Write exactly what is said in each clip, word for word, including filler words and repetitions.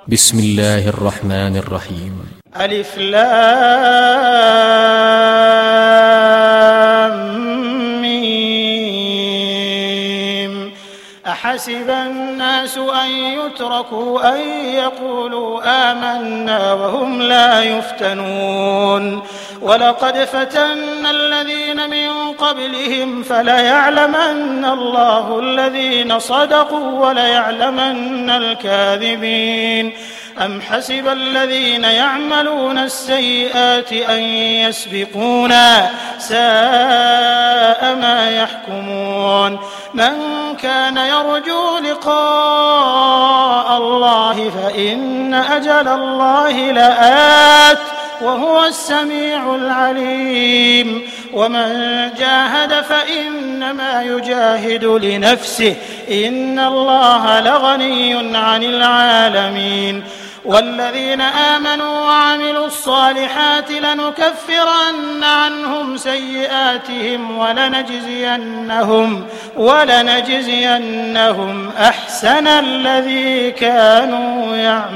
بسم الله الرحمن الرحيم. ألف لام ميم. أحسب الناس أن يتركوا أن يقولوا آمنا وهم لا يفتنون ولقد فتنا الذين من قبلهم فليعلمن الله الذين صدقوا وليعلمن الكاذبين. أم حسب الذين يعملون السيئات أن يسبقونا ساء ما يحكمون. من كان يرجو لقاء الله فإن أجل الله لآت وهو السميع العليم. ومن جاهد فإنما يجاهد لنفسه إن الله لغني عن العالمين. والذين آمنوا وعملوا الصالحات لنكفرن عنهم سيئاتهم ولنجزينهم ولنجزينهم أحسن الذي كانوا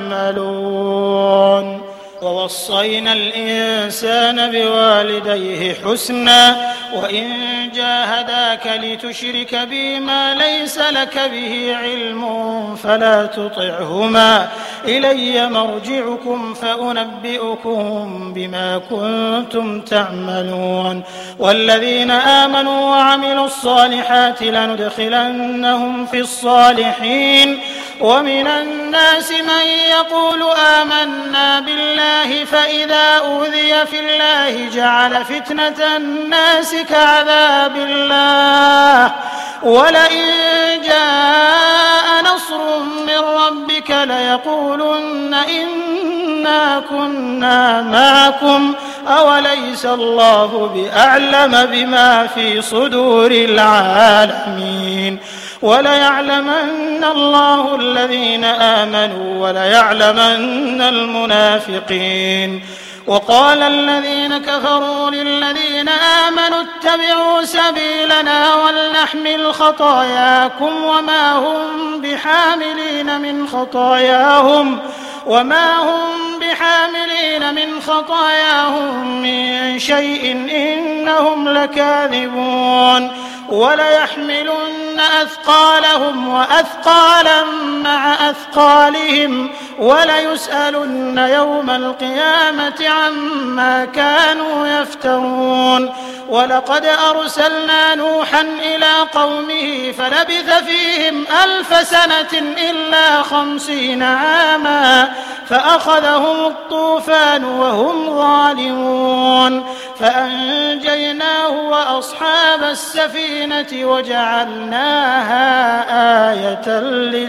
يعملون. ووصينا الإنسان بوالديه حسنا وإن جاهداك لتشرك بي ما ليس لك به علم فلا تطعهما إلي مرجعكم فأنبئكم بما كنتم تعملون. والذين آمنوا وعملوا الصالحات لندخلنهم في الصالحين. ومن الناس من يقول آمنا بالله فإذا أوذي في الله جعل فتنة الناس كعذاب الله ولئن جاء نصر من ربك ليقولن إنا كنا معكم أوليس الله بأعلم بما في صدور العالمين. وليعلمن الله الذين آمنوا وليعلمن المنافقين. وقال الذين كفروا للذين آمنوا اتبعوا سبيلنا ولنحمل خطاياكم وما هم بحاملين من خطاياهم وما هم بحاملين من خطاياهم من شيء إنهم لكاذبون. وليحملن أثقالهم وأثقالا مع أثقالهم وليسألن يوم القيامة عما كانوا يفترون. ولقد أرسلنا نوحا إلى قومه فلبث فيهم ألف سنة إلا خمسين عاما فأخذهم الطوفان وهم ظالمون فأنجيناه وأصحاب السفينة وجعلناها آية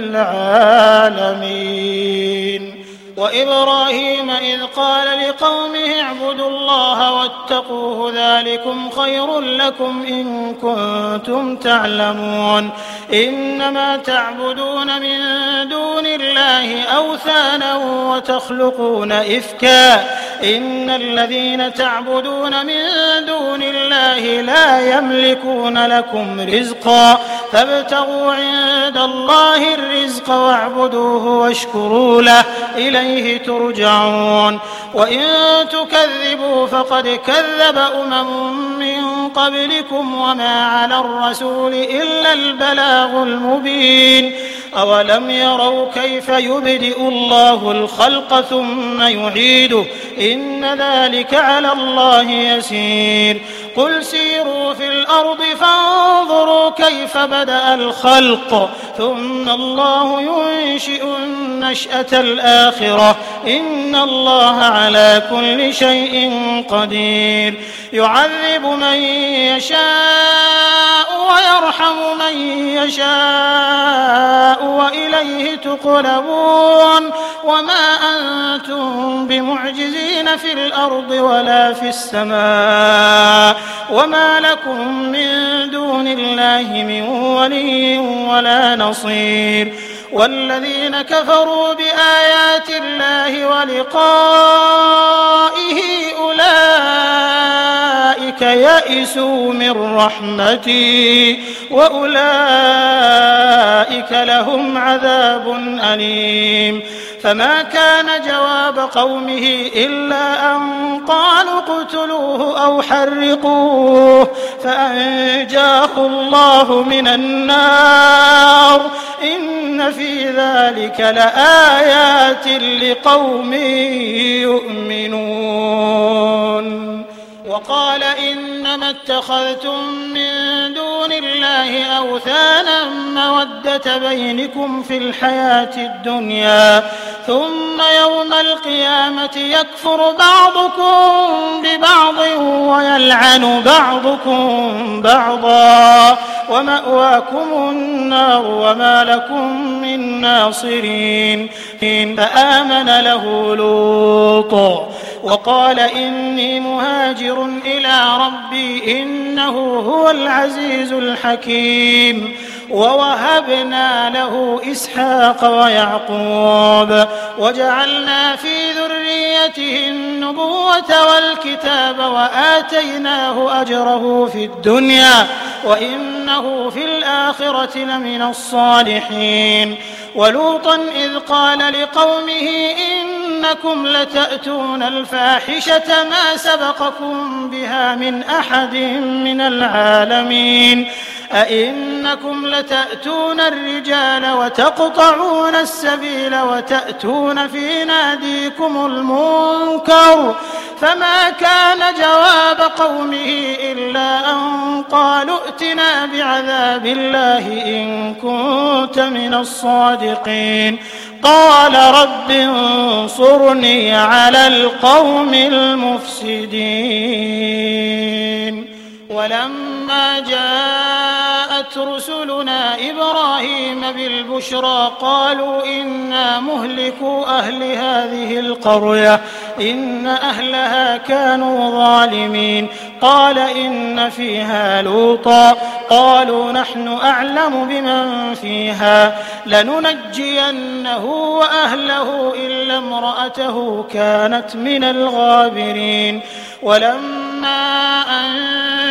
للعالمين. وإبراهيم إذ قال لقومه اعبدوا الله واتقوه ذلكم خير لكم إن كنتم تعلمون. إنما تعبدون من دون الله أوثانا وتخلقون إفكا إن الذين تعبدون من دون الله لا يملكون لكم رزقا فابتغوا عند الله الرزق واعبدوه واشكروا له إليه ترجعون. وإن تكذبوا فقد كذب أمم من قبلكم وما على الرسول إلا البلاغ المبين. أولم يروا كيف يبدئ الله الخلق ثم يعيده إن ذلك على الله يسير. قل سيروا في الأرض فانظروا كيف بدأ الخلق ثم الله ينشئ النشأة الآخرة إن الله على كل شيء قدير. يعذب من يشاء ويرحم من يشاء وإليه تقلبون. وما أنتم بمعجزين في الأرض ولا في السماء وما لكم من دون الله من ولي ولا نصير. والذين كفروا بآيات الله ولقائه أولئك يئسوا من رحمتي وأولئك لهم عذاب أليم. فما كان جواب قومه إلا أن قالوا اقتلوه أو حرقوه فأنجاه الله من النار إن في ذلك لآيات لقوم يؤمنون. وقال إنما اتخذتم من دون الله أوثانا مودة بينكم في الحياة الدنيا ثم يوم القيامة يكفر بعضكم ببعض ويلعن بعضكم بعضا ومأواكم النار وما لكم من ناصرين. فآمن له لوط وقال إني مهاجر إلى ربي إنه هو العزيز الحكيم. ووهبنا له إسحاق ويعقوب وجعلنا في ذريته النبوة والكتاب وآتيناه أجره في الدنيا وإنه في الآخرة لمن الصالحين. ولوطا إذ قال لقومه إنكم لتأتون الفاحشة ما سبقكم بها من أحد من العالمين أئنكم لتأتون الرجال وتقطعون السبيل وتأتون في ناديكم المنكر فما كان جواب قومه إلا أن قالوا ائتنا بعذاب الله إن كنت من الصادقين. قال رب انصرني على القوم المفسدين. ولما جاءت رسلنا إبراهيم بالبشرى قالوا إنا مهلكو أهل هذه القرية إن أهلها كانوا ظالمين. قال إن فيها لوطا قالوا نحن أعلم بمن فيها لننجينه وأهله إلا امرأته كانت من الغابرين. ولما أن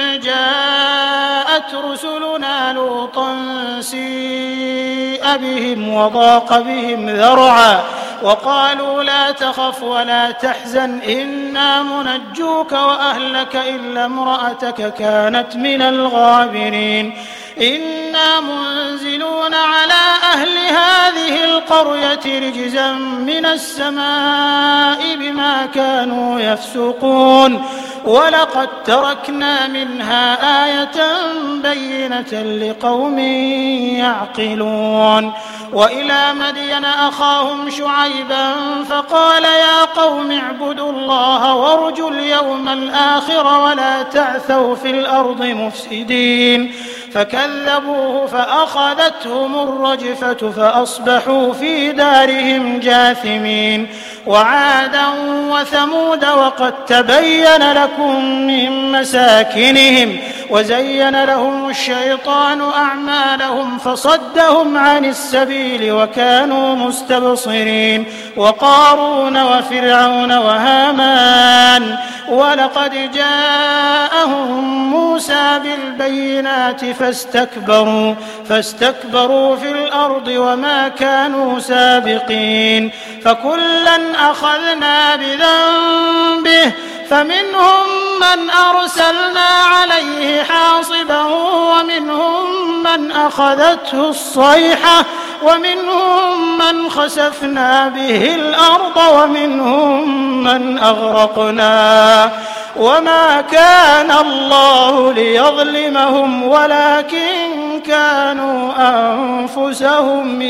جاءت رسلنا لوطا سيء بهم وضاق بهم ذرعا وقالوا لا تخف ولا تحزن إنا منجوك وأهلك إلا امرأتك كانت من الغابرين. إنا منزلون على أهل هذه القرية رجزا من السماء بما كانوا يفسقون ولقد تركنا منها آية بينة لقوم يعقلون. وإلى مدين أخاهم شعيبا فقال يا قوم اعبدوا الله وارجوا اليوم الآخر ولا تعثوا في الأرض مفسدين. فكذبوه فأخذتهم الرجفة فأصبحوا في دارهم جاثمين. وعادا وثمود وقد تبين لكم من مساكنهم وزين لهم الشيطان أعمالهم فصدهم عن السبيل وكانوا مستبصرين. وقارون وفرعون وهامان ولقد جاءهم موسى بالبينات فاستكبروا فاستكبروا في الأرض وما كانوا سابقين. فكلا أخذنا بذنبه فمنهم من أرسلنا عليه حاصبا ومنهم من أخذته الصيحة ومنهم من خسفنا به الأرض ومنهم من أغرقنا. وما كان الله ليظلمهم ولكن كانوا أنفسهم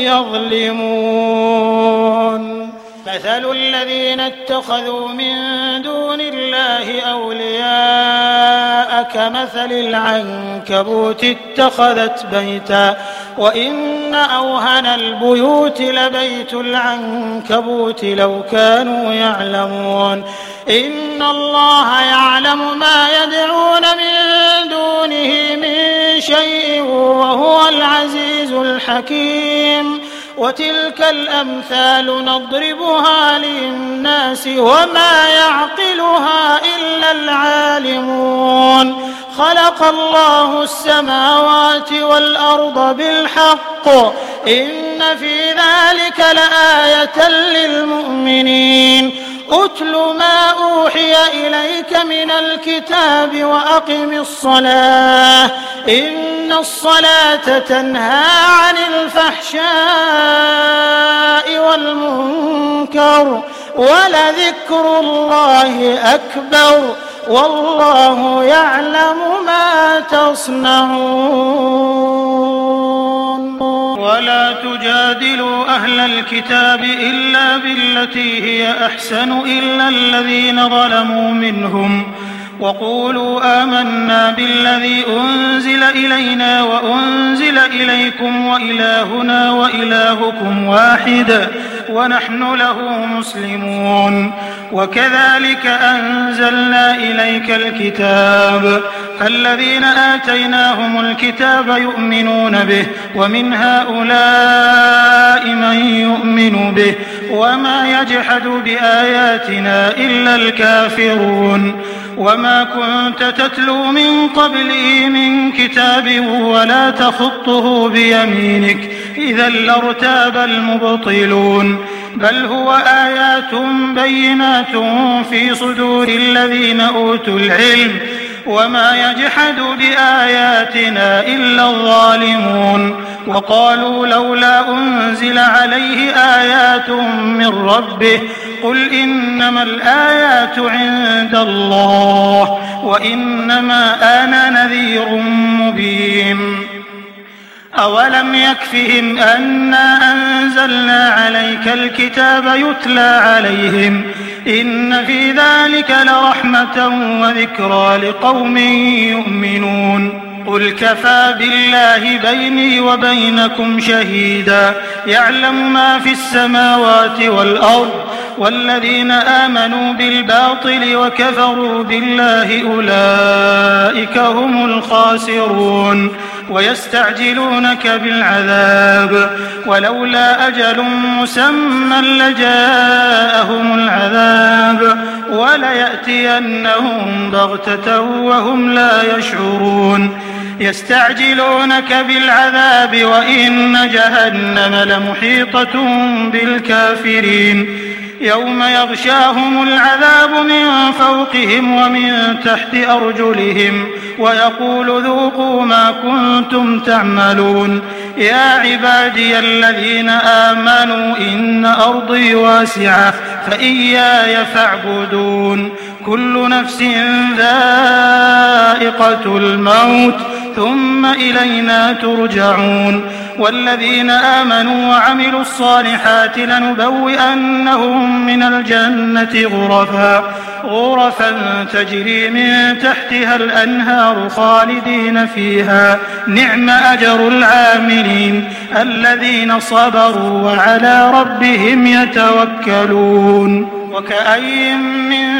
يظلمون. مثل الذين اتخذوا من دون الله أولياء كمثل العنكبوت اتخذت بيتا وإن أوهن البيوت لبيت العنكبوت لو كانوا يعلمون. إن الله يعلم ما يدعون من دونه من شيء وهو العزيز الحكيم. وتلك الأمثال نضربها للناس وما يعقلها إلا العالمون. خلق الله السماوات والأرض بالحق إن في ذلك لآية للمؤمنين أتل ما أوحي إليك من الكتاب وأقم الصلاة إن الصلاة تنهى عن الفحشاء والمنكر ولذكر الله أكبر والله يعلم ما تصنعون. ولا تجادلوا أهل الكتاب إلا بالتي هي أحسن إلا الذين ظلموا منهم وقولوا آمنا بالذي أنزل إلينا وأنزل إليكم وإلهنا وإلهكم واحد ونحن له مسلمون. وكذلك أنزلنا إليك الكتاب فالذين آتيناهم الكتاب يؤمنون به ومن هؤلاء من يؤمن به وما يجحد بآياتنا إلا الكافرون. وما كنت تتلو من قبله من كتاب ولا تخطه بيمينك إذا لارتاب المبطلون بل هو آيات بينات في صدور الذين أوتوا العلم وما يجحد بآياتنا إلا الظالمون. وقالوا لولا أنزل عليه آيات من ربه قل إنما الآيات عند الله وإنما أنا نذير مبين. أولم يكفهم أنا أنزلنا عليك الكتاب يتلى عليهم إن في ذلك لرحمة وذكرى لقوم يؤمنون. قل كفى بالله بيني وبينكم شهيدا يعلم ما في السماوات والأرض والذين آمنوا بالباطل وكفروا بالله أولئك هم الخاسرون. ويستعجلونك بالعذاب ولولا أجل مسمى لجاءهم العذاب وليأتينهم بغتة وهم لا يشعرون. يستعجلونك بالعذاب وإن جهنم لمحيطة بالكافرين يوم يغشاهم العذاب من فوقهم ومن تحت أرجلهم ويقول ذوقوا ما كنتم تعملون. يا عبادي الذين آمنوا إن أرضي واسعة فإياي فاعبدون. كل نفس ذائقة الموت ثم إلينا ترجعون. والذين آمنوا وعملوا الصالحات لنبوئنهم من الجنة غرفا غرفا تجري من تحتها الأنهار خالدين فيها نعم أجر العاملين الذين صبروا وعلى ربهم يتوكلون. وكأي من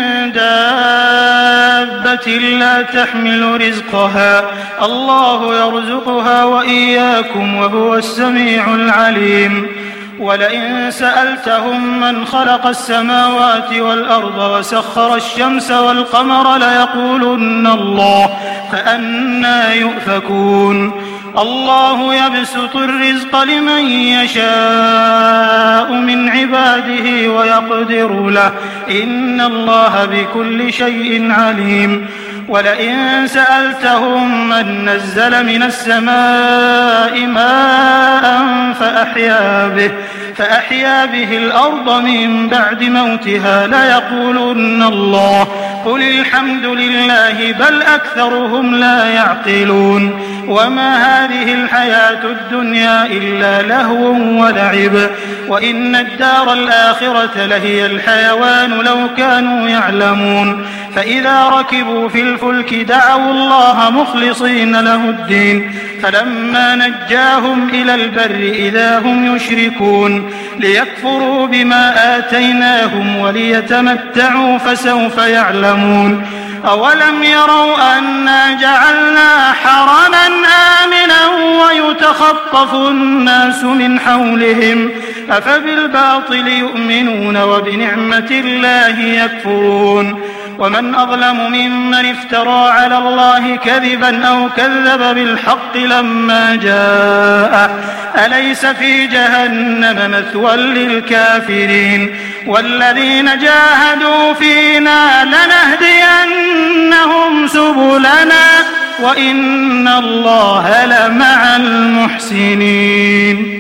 دابة لا تحمل رزقها الله يرزقها وإياكم وهو السميع العليم. ولئن سألتهم من خلق السماوات والأرض وسخر الشمس والقمر ليقولن الله فأنى يؤفكون. الله يبسط الرزق لمن يشاء من عباده ويقدر له إن الله بكل شيء عليم. ولئن سألتهم من نزل من السماء ماء فأحيا به فأحيا به الأرض من بعد موتها ليقولن الله قل الحمد لله بل أكثرهم لا يعقلون. وما هذه الحياة الدنيا إلا لهو ولعب وإن الدار الآخرة لهي الحيوان لو كانوا يعلمون. فإذا ركبوا في الفلك دعوا الله مخلصين له الدين فلما نجاهم إلى البر إذا هم يشركون ليكفروا بما آتيناهم وليتمتعوا فسوف يعلمون. أولم يروا أنا جعلنا حرما آمنا ويتخطف الناس من حولهم أفبالباطل يؤمنون وبنعمة الله يكفرون. ومن أظلم ممن افترى على الله كذبا أو كذب بالحق لما جاءه أليس في جهنم مثوى للكافرين والذين جاهدوا فينا لنهدينهم سبلنا وإن الله لمع المحسنين